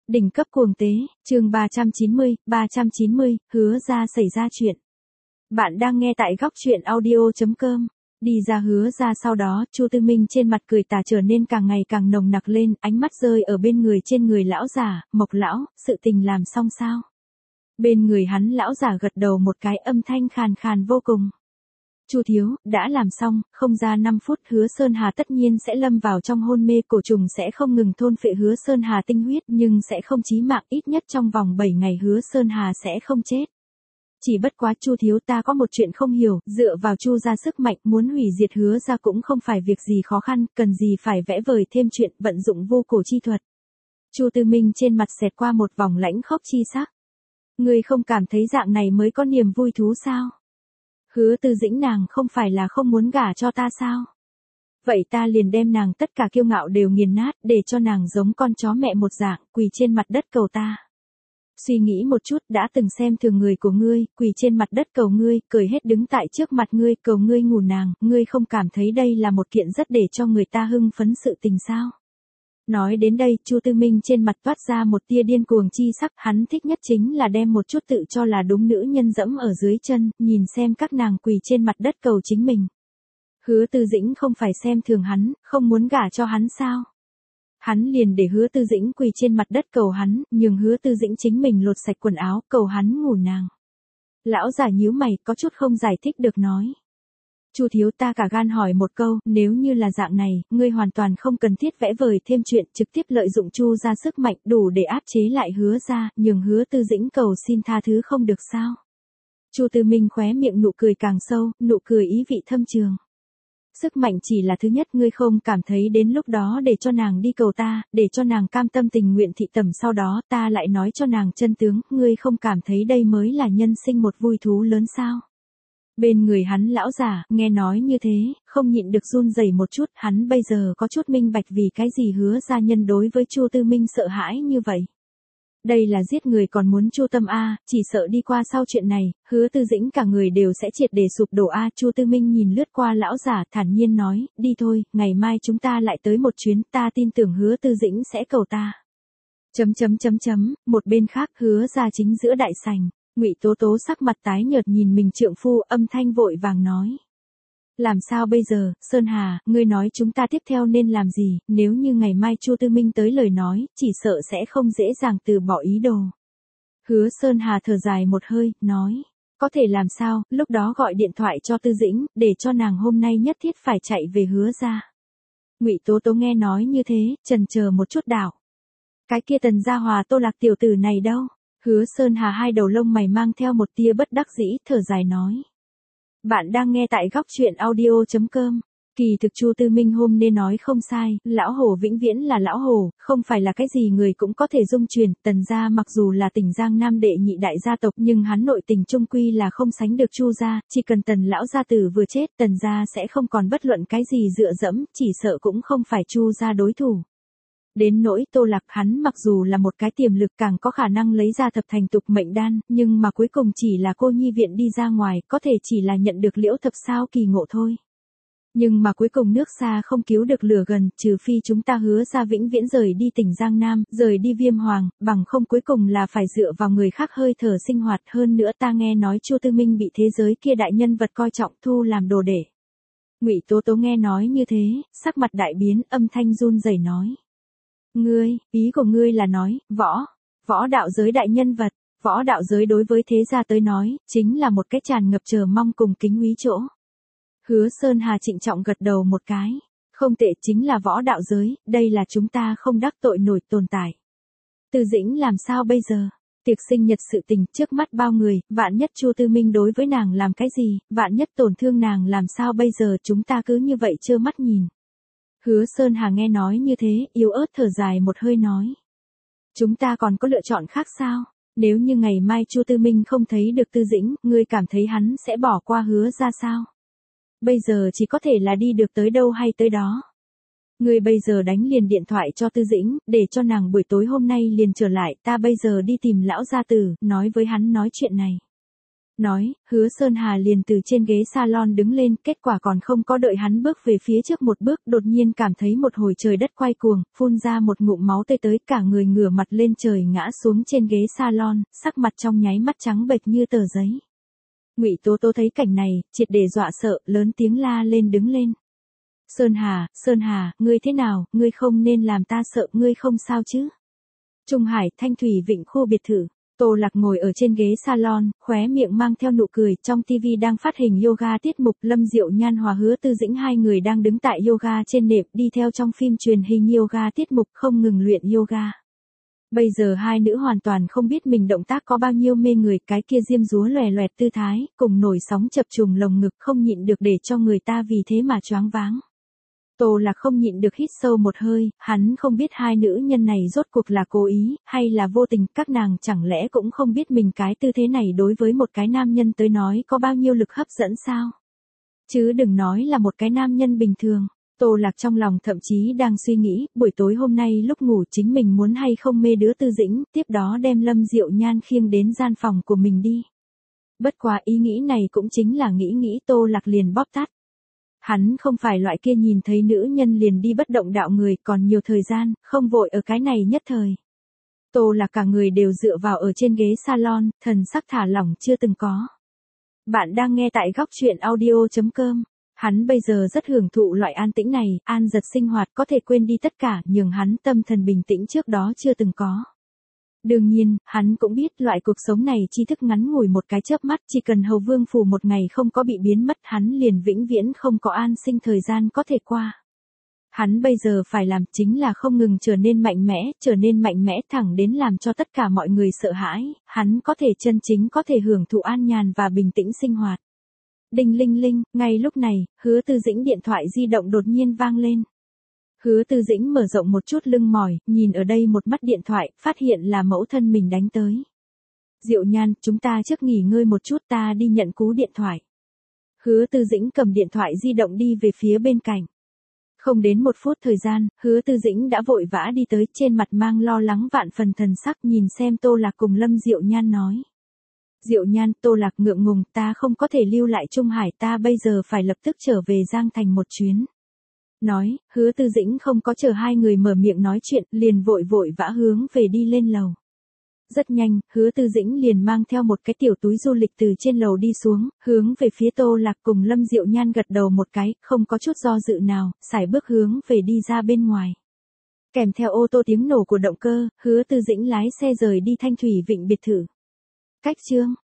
Đỉnh cấp cuồng tế, chương 390, hứa ra xảy ra chuyện. Bạn đang nghe tại góc truyện audio.com. Đi ra hứa ra sau đó, Chu Tư Minh trên mặt cười tà trở nên càng ngày càng nồng nặc lên, ánh mắt rơi ở bên người trên người lão già, Mộc lão, sự tình làm xong sao? Bên người hắn lão già gật đầu một cái, âm thanh khàn khàn vô cùng. Chu thiếu, đã làm xong, không ra 5 phút Hứa Sơn Hà tất nhiên sẽ lâm vào trong hôn mê, cổ trùng sẽ không ngừng thôn phệ Hứa Sơn Hà tinh huyết nhưng sẽ không chí mạng, ít nhất trong vòng 7 ngày Hứa Sơn Hà sẽ không chết. Chỉ bất quá Chu thiếu, ta có một chuyện không hiểu, dựa vào Chu gia sức mạnh muốn hủy diệt Hứa gia cũng không phải việc gì khó khăn, cần gì phải vẽ vời thêm chuyện, vận dụng vô cổ chi thuật. Chu Tư Minh trên mặt xẹt qua một vòng lãnh khốc chi sắc. Ngươi không cảm thấy dạng này mới có niềm vui thú sao? Hứa Tư Dĩnh nàng không phải là không muốn gả cho ta sao? Vậy ta liền đem nàng tất cả kiêu ngạo đều nghiền nát, để cho nàng giống con chó mẹ một dạng, quỳ trên mặt đất cầu ta. Suy nghĩ một chút, đã từng xem thường người của ngươi, quỳ trên mặt đất cầu ngươi, cười hết đứng tại trước mặt ngươi, cầu ngươi ngủ nàng, ngươi không cảm thấy đây là một kiện rất để cho người ta hưng phấn sự tình sao? Nói đến đây, Chu Tư Minh trên mặt toát ra một tia điên cuồng chi sắc, hắn thích nhất chính là đem một chút tự cho là đúng nữ nhân dẫm ở dưới chân, nhìn xem các nàng quỳ trên mặt đất cầu chính mình. Hứa Tư Dĩnh không phải xem thường hắn, không muốn gả cho hắn sao? Hắn liền để Hứa Tư Dĩnh quỳ trên mặt đất cầu hắn, nhường Hứa Tư Dĩnh chính mình lột sạch quần áo, cầu hắn ngủ nàng. Lão già nhíu mày, có chút không giải thích được nói. Chu thiếu, ta cả gan hỏi một câu, nếu như là dạng này, ngươi hoàn toàn không cần thiết vẽ vời thêm chuyện, trực tiếp lợi dụng Chu gia sức mạnh đủ để áp chế lại Hứa gia, nhường Hứa Tư Dĩnh cầu xin tha thứ không được sao? Chu Tư Minh khóe miệng nụ cười càng sâu, nụ cười ý vị thâm trường. Sức mạnh chỉ là thứ nhất, ngươi không cảm thấy đến lúc đó để cho nàng đi cầu ta, để cho nàng cam tâm tình nguyện thị tẩm, sau đó ta lại nói cho nàng chân tướng, ngươi không cảm thấy đây mới là nhân sinh một vui thú lớn sao? Bên người hắn lão già, nghe nói như thế, không nhịn được run rẩy một chút, hắn bây giờ có chút minh bạch vì cái gì Hứa gia nhân đối với Chu Tư Minh sợ hãi như vậy. Đây là giết người còn muốn chu tâm a, chỉ sợ đi qua sau chuyện này, Hứa Tư Dĩnh cả người đều sẽ triệt để sụp đổ a. Chu Tư Minh nhìn lướt qua lão giả, thản nhiên nói, đi thôi, ngày mai chúng ta lại tới một chuyến, ta tin tưởng Hứa Tư Dĩnh sẽ cầu ta. Một bên khác Hứa gia chính giữa đại sảnh, Ngụy Tố Tố sắc mặt tái nhợt nhìn mình trượng phu, âm thanh vội vàng nói. Làm sao bây giờ, Sơn Hà, ngươi nói chúng ta tiếp theo nên làm gì, nếu như ngày mai Chu Tư Minh tới lời nói, chỉ sợ sẽ không dễ dàng từ bỏ ý đồ. Hứa Sơn Hà thở dài một hơi, nói, có thể làm sao, lúc đó gọi điện thoại cho Tư Dĩnh, để cho nàng hôm nay nhất thiết phải chạy về Hứa gia. Ngụy Tố Tố nghe nói như thế, chần chờ một chút đảo. Cái kia Tần Gia Hòa Tô Lạc tiểu tử này đâu? Hứa Sơn Hà hai đầu lông mày mang theo một tia bất đắc dĩ, thở dài nói. Bạn đang nghe tại góc truyện audio.com. Kỳ thực Chu Tư Minh hôm nên nói không sai, lão hổ vĩnh viễn là lão hổ, không phải là cái gì người cũng có thể dung truyền. Tần gia mặc dù là tỉnh Giang Nam đệ nhị đại gia tộc nhưng hắn nội tình trung quy là không sánh được Chu gia, chỉ cần Tần lão gia tử vừa chết, Tần gia sẽ không còn bất luận cái gì dựa dẫm, chỉ sợ cũng không phải Chu gia đối thủ. Đến nỗi Tô Lạc, hắn mặc dù là một cái tiềm lực càng có khả năng lấy ra thập thành tục mệnh đan, nhưng mà cuối cùng chỉ là cô nhi viện đi ra ngoài, có thể chỉ là nhận được liễu thập sao kỳ ngộ thôi. Nhưng mà cuối cùng nước xa không cứu được lửa gần, trừ phi chúng ta Hứa gia vĩnh viễn rời đi tỉnh Giang Nam, rời đi Viêm Hoàng, bằng không cuối cùng là phải dựa vào người khác hơi thở sinh hoạt. Hơn nữa ta nghe nói Chu Tư Minh bị thế giới kia đại nhân vật coi trọng, thu làm đồ đệ. Ngụy Tố Tố nghe nói như thế, sắc mặt đại biến, âm thanh run rẩy nói. Ngươi, ý của ngươi là nói, võ đạo giới đại nhân vật, võ đạo giới đối với thế gia tới nói, chính là một cái tràn ngập chờ mong cùng kính úy chỗ. Hứa Sơn Hà trịnh trọng gật đầu một cái, không tệ, chính là võ đạo giới, đây là chúng ta không đắc tội nổi tồn tại. Tư Dĩnh làm sao bây giờ? Tiệc sinh nhật sự tình trước mắt bao người, vạn nhất Chu Tư Minh đối với nàng làm cái gì, vạn nhất tổn thương nàng làm sao bây giờ, chúng ta cứ như vậy trơ mắt nhìn. Hứa Sơn Hà nghe nói như thế, yếu ớt thở dài một hơi nói. Chúng ta còn có lựa chọn khác sao? Nếu như ngày mai Chu Tư Minh không thấy được Tư Dĩnh, ngươi cảm thấy hắn sẽ bỏ qua Hứa ra sao? Bây giờ chỉ có thể là đi được tới đâu hay tới đó. Ngươi bây giờ đánh liền điện thoại cho Tư Dĩnh, để cho nàng buổi tối hôm nay liền trở lại, ta bây giờ đi tìm lão gia tử, nói với hắn nói chuyện này. Nói, Hứa Sơn Hà liền từ trên ghế salon đứng lên, kết quả còn không có đợi hắn bước về phía trước một bước, đột nhiên cảm thấy một hồi trời đất quay cuồng, phun ra một ngụm máu tươi tới, cả người ngửa mặt lên trời ngã xuống trên ghế salon, sắc mặt trong nháy mắt trắng bệch như tờ giấy. Ngụy Tố Tố thấy cảnh này, triệt để dọa sợ, lớn tiếng la lên đứng lên. Sơn Hà, ngươi thế nào, ngươi không nên làm ta sợ, ngươi không sao chứ? Trung Hải, Thanh Thủy Vịnh khu biệt thự. Tô Lạc ngồi ở trên ghế salon, khóe miệng mang theo nụ cười, trong TV đang phát hình yoga tiết mục, Lâm Diệu Nhan hòa Hứa Tư Dĩnh hai người đang đứng tại yoga trên nệm, đi theo trong phim truyền hình yoga tiết mục, không ngừng luyện yoga. Bây giờ hai nữ hoàn toàn không biết mình động tác có bao nhiêu mê người, cái kia diêm dúa lòe loẹt tư thái, cùng nổi sóng chập trùng lồng ngực không nhịn được để cho người ta vì thế mà choáng váng. Tô Lạc không nhịn được hít sâu một hơi, hắn không biết hai nữ nhân này rốt cuộc là cố ý, hay là vô tình, các nàng chẳng lẽ cũng không biết mình cái tư thế này đối với một cái nam nhân tới nói có bao nhiêu lực hấp dẫn sao? Chứ đừng nói là một cái nam nhân bình thường. Tô Lạc trong lòng thậm chí đang suy nghĩ, buổi tối hôm nay lúc ngủ chính mình muốn hay không mê đứa Tư Dĩnh, tiếp đó đem Lâm Diệu Nhan khiêng đến gian phòng của mình đi. Bất quá ý nghĩ này cũng chính là nghĩ Tô Lạc liền bóp tắt. Hắn không phải loại kia nhìn thấy nữ nhân liền đi bất động đạo người, còn nhiều thời gian, không vội ở cái này nhất thời. Tô Lạc cả người đều dựa vào ở trên ghế salon, thần sắc thả lỏng chưa từng có. Bạn đang nghe tại góc truyện audio.com. Hắn bây giờ rất hưởng thụ loại an tĩnh này, an giật sinh hoạt có thể quên đi tất cả, nhường hắn tâm thần bình tĩnh trước đó chưa từng có. Đương nhiên, hắn cũng biết loại cuộc sống này tri thức ngắn ngủi một cái chớp mắt, chỉ cần Hầu Vương phủ một ngày không có bị biến mất, hắn liền vĩnh viễn không có an sinh thời gian có thể qua. Hắn bây giờ phải làm chính là không ngừng trở nên mạnh mẽ thẳng đến làm cho tất cả mọi người sợ hãi, hắn có thể chân chính có thể hưởng thụ an nhàn và bình tĩnh sinh hoạt. Đinh linh linh, ngay lúc này, Hứa Tư Dĩnh điện thoại di động đột nhiên vang lên. Hứa Tư Dĩnh mở rộng một chút lưng mỏi, nhìn ở đây một mắt điện thoại, phát hiện là mẫu thân mình đánh tới. Diệu Nhan, chúng ta trước nghỉ ngơi một chút, ta đi nhận cú điện thoại. Hứa Tư Dĩnh cầm điện thoại di động đi về phía bên cạnh. Không đến một phút thời gian, Hứa Tư Dĩnh đã vội vã đi tới, trên mặt mang lo lắng vạn phần thần sắc, nhìn xem Tô Lạc cùng Lâm Diệu Nhan nói. Diệu Nhan, Tô Lạc ngượng ngùng, ta không có thể lưu lại Trung Hải, ta bây giờ phải lập tức trở về Giang Thành một chuyến. Nói, Hứa Tư Dĩnh không có chờ hai người mở miệng nói chuyện, liền vội vã hướng về đi lên lầu. Rất nhanh, Hứa Tư Dĩnh liền mang theo một cái tiểu túi du lịch từ trên lầu đi xuống, hướng về phía Tô Lạc cùng Lâm Diệu Nhan gật đầu một cái, không có chút do dự nào, sải bước hướng về đi ra bên ngoài. Kèm theo ô tô tiếng nổ của động cơ, Hứa Tư Dĩnh lái xe rời đi Thanh Thủy Vịnh biệt thự. Cách chương